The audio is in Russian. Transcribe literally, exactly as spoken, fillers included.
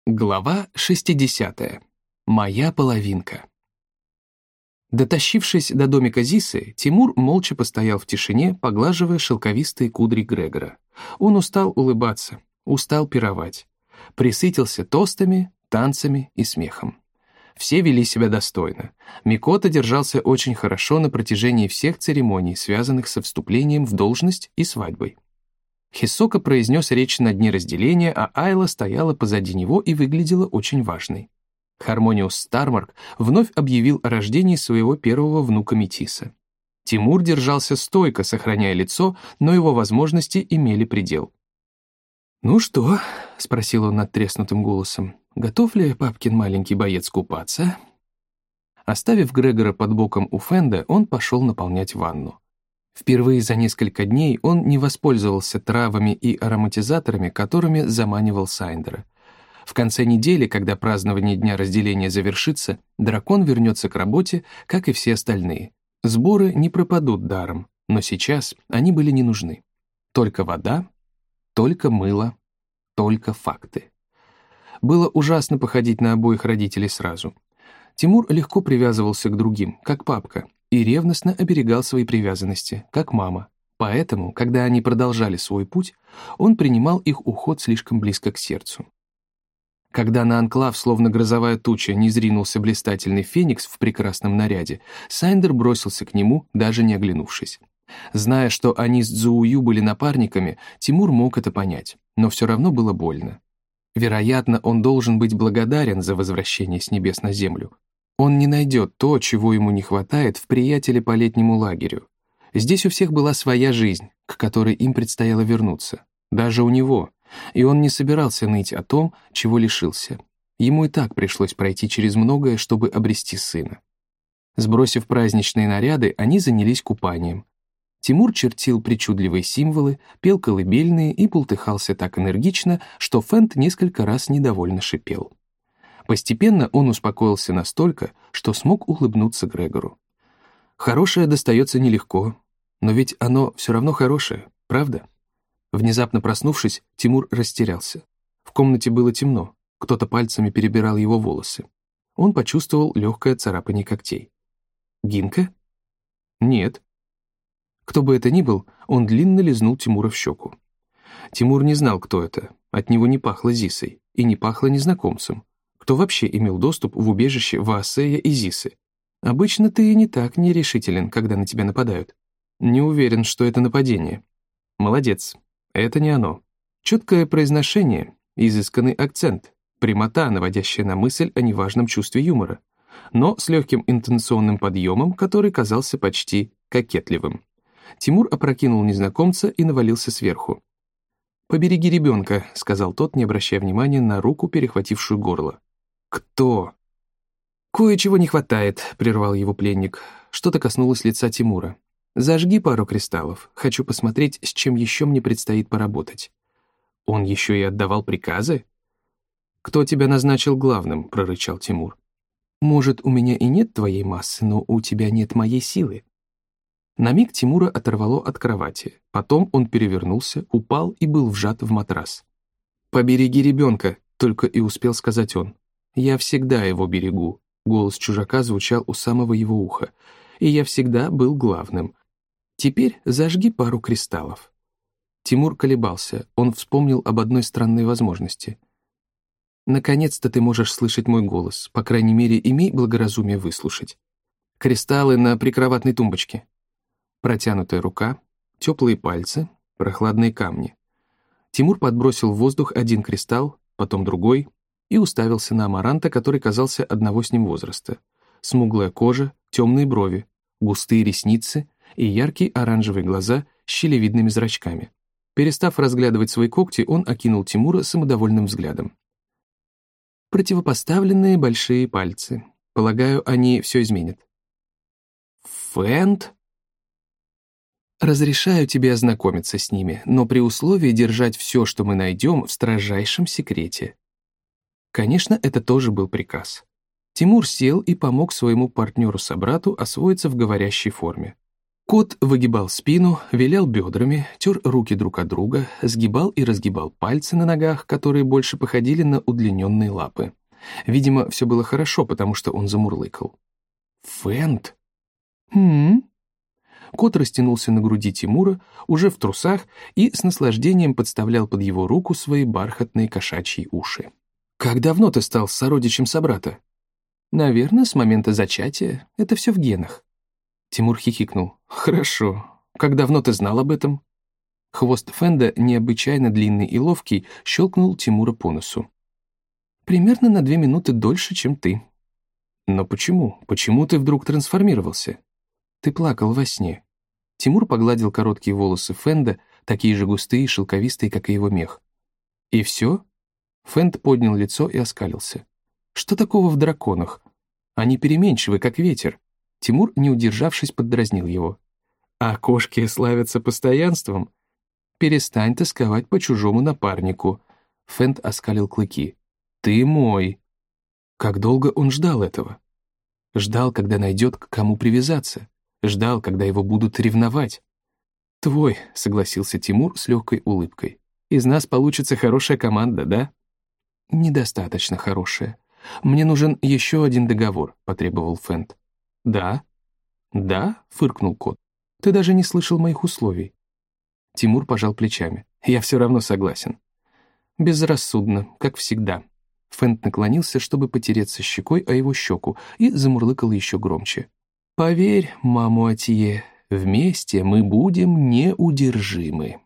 Глава шестидесятая. Моя половинка. Дотащившись до домика Зисы, Тимур молча постоял в тишине, поглаживая шелковистые кудри Грегора. Он устал улыбаться, устал пировать. Присытился тостами, танцами и смехом. Все вели себя достойно. Микота держался очень хорошо на протяжении всех церемоний, связанных со вступлением в должность и свадьбой. Хисока произнес речь на дне разделения, а Айла стояла позади него и выглядела очень важной. Хармониус Стармарк вновь объявил о рождении своего первого внука Метиса. Тимур держался стойко, сохраняя лицо, но его возможности имели предел. «Ну что?» — спросил он надтреснутым голосом. «Готов ли папкин маленький боец купаться?» Оставив Грегора под боком у Фенда, он пошел наполнять ванну. Впервые за несколько дней он не воспользовался травами и ароматизаторами, которыми заманивал Сайндера. В конце недели, когда празднование Дня разделения завершится, дракон вернется к работе, как и все остальные. Сборы не пропадут даром, но сейчас они были не нужны. Только вода, только мыло, только факты. Было ужасно походить на обоих родителей сразу. Тимур легко привязывался к другим, как папка, и ревностно оберегал свои привязанности, как мама. Поэтому, когда они продолжали свой путь, он принимал их уход слишком близко к сердцу. Когда на анклав, словно грозовая туча, низринулся блистательный феникс в прекрасном наряде, Сайндер бросился к нему, даже не оглянувшись. Зная, что они с Цзуую были напарниками, Тимур мог это понять, но все равно было больно. Вероятно, он должен быть благодарен за возвращение с небес на землю. Он не найдет то, чего ему не хватает в приятеле по летнему лагерю. Здесь у всех была своя жизнь, к которой им предстояло вернуться. Даже у него. И он не собирался ныть о том, чего лишился. Ему и так пришлось пройти через многое, чтобы обрести сына. Сбросив праздничные наряды, они занялись купанием. Тимур чертил причудливые символы, пел колыбельные и бултыхался так энергично, что Фенд несколько раз недовольно шипел. Постепенно он успокоился настолько, что смог улыбнуться Грегору. Хорошее достается нелегко, но ведь оно все равно хорошее, правда? Внезапно проснувшись, Тимур растерялся. В комнате было темно, кто-то пальцами перебирал его волосы. Он почувствовал легкое царапание когтей. Гинка? Нет. Кто бы это ни был, он длинно лизнул Тимура в щеку. Тимур не знал, кто это, от него не пахло Зисой и не пахло незнакомцем. Кто вообще имел доступ в убежище Ваасея и Зисы? Обычно ты не так нерешителен, когда на тебя нападают. Не уверен, что это нападение. Молодец, это не оно. Чуткое произношение, изысканный акцент, прямота, наводящая на мысль о неважном чувстве юмора, но с легким интонационным подъемом, который казался почти кокетливым. Тимур опрокинул незнакомца и навалился сверху. «Побереги ребенка», — сказал тот, не обращая внимания на руку, перехватившую горло. «Кто?» «Кое-чего не хватает», — прервал его пленник. Что-то коснулось лица Тимура. «Зажги пару кристаллов. Хочу посмотреть, с чем еще мне предстоит поработать». Он еще и отдавал приказы? «Кто тебя назначил главным?» — прорычал Тимур. «Может, у меня и нет твоей массы, но у тебя нет моей силы». На миг Тимура оторвало от кровати. Потом он перевернулся, упал и был вжат в матрас. «Побереги ребенка», — только и успел сказать он. «Я всегда его берегу», — голос чужака звучал у самого его уха. «И я всегда был главным. Теперь зажги пару кристаллов». Тимур колебался, он вспомнил об одной странной возможности. «Наконец-то ты можешь слышать мой голос, по крайней мере, имей благоразумие выслушать. Кристаллы на прикроватной тумбочке». Протянутая рука, теплые пальцы, прохладные камни. Тимур подбросил в воздух один кристалл, потом другой, и уставился на Амаранта, который казался одного с ним возраста. Смуглая кожа, темные брови, густые ресницы и яркие оранжевые глаза с щелевидными зрачками. Перестав разглядывать свои когти, он окинул Тимура самодовольным взглядом. Противопоставленные большие пальцы. Полагаю, они все изменят. «Фэнд?» «Разрешаю тебе ознакомиться с ними, но при условии держать все, что мы найдем, в строжайшем секрете». Конечно, это тоже был приказ. Тимур сел и помог своему партнеру-собрату освоиться в говорящей форме. Кот выгибал спину, вилял бедрами, тер руки друг от друга, сгибал и разгибал пальцы на ногах, которые больше походили на удлиненные лапы. Видимо, все было хорошо, потому что он замурлыкал. «Фэнд?» «М-м-м?» Кот растянулся на груди Тимура, уже в трусах, и с наслаждением подставлял под его руку свои бархатные кошачьи уши. «Как давно ты стал сородичем собрата?» «Наверное, с момента зачатия. Это все в генах». Тимур хихикнул. «Хорошо. Как давно ты знал об этом?» Хвост Фэнда, необычайно длинный и ловкий, щелкнул Тимура по носу. «Примерно на две минуты дольше, чем ты». «Но почему? Почему ты вдруг трансформировался?» «Ты плакал во сне». Тимур погладил короткие волосы Фэнда, такие же густые и шелковистые, как и его мех. «И все?» Фэнд поднял лицо и оскалился. «Что такого в драконах? Они переменчивы, как ветер». Тимур, не удержавшись, поддразнил его. «А кошки славятся постоянством? Перестань тосковать по чужому напарнику». Фэнд оскалил клыки. «Ты мой». Как долго он ждал этого? Ждал, когда найдет, к кому привязаться. Ждал, когда его будут ревновать. «Твой», — согласился Тимур с легкой улыбкой. «Из нас получится хорошая команда, да?» «Недостаточно хорошая. Мне нужен еще один договор», — потребовал Фэнд. «Да?» «Да?» — фыркнул кот. «Ты даже не слышал моих условий». Тимур пожал плечами. «Я все равно согласен». «Безрассудно, как всегда». Фэнд наклонился, чтобы потереться щекой о его щеку, и замурлыкал еще громче. «Поверь, мамуатье, вместе мы будем неудержимы».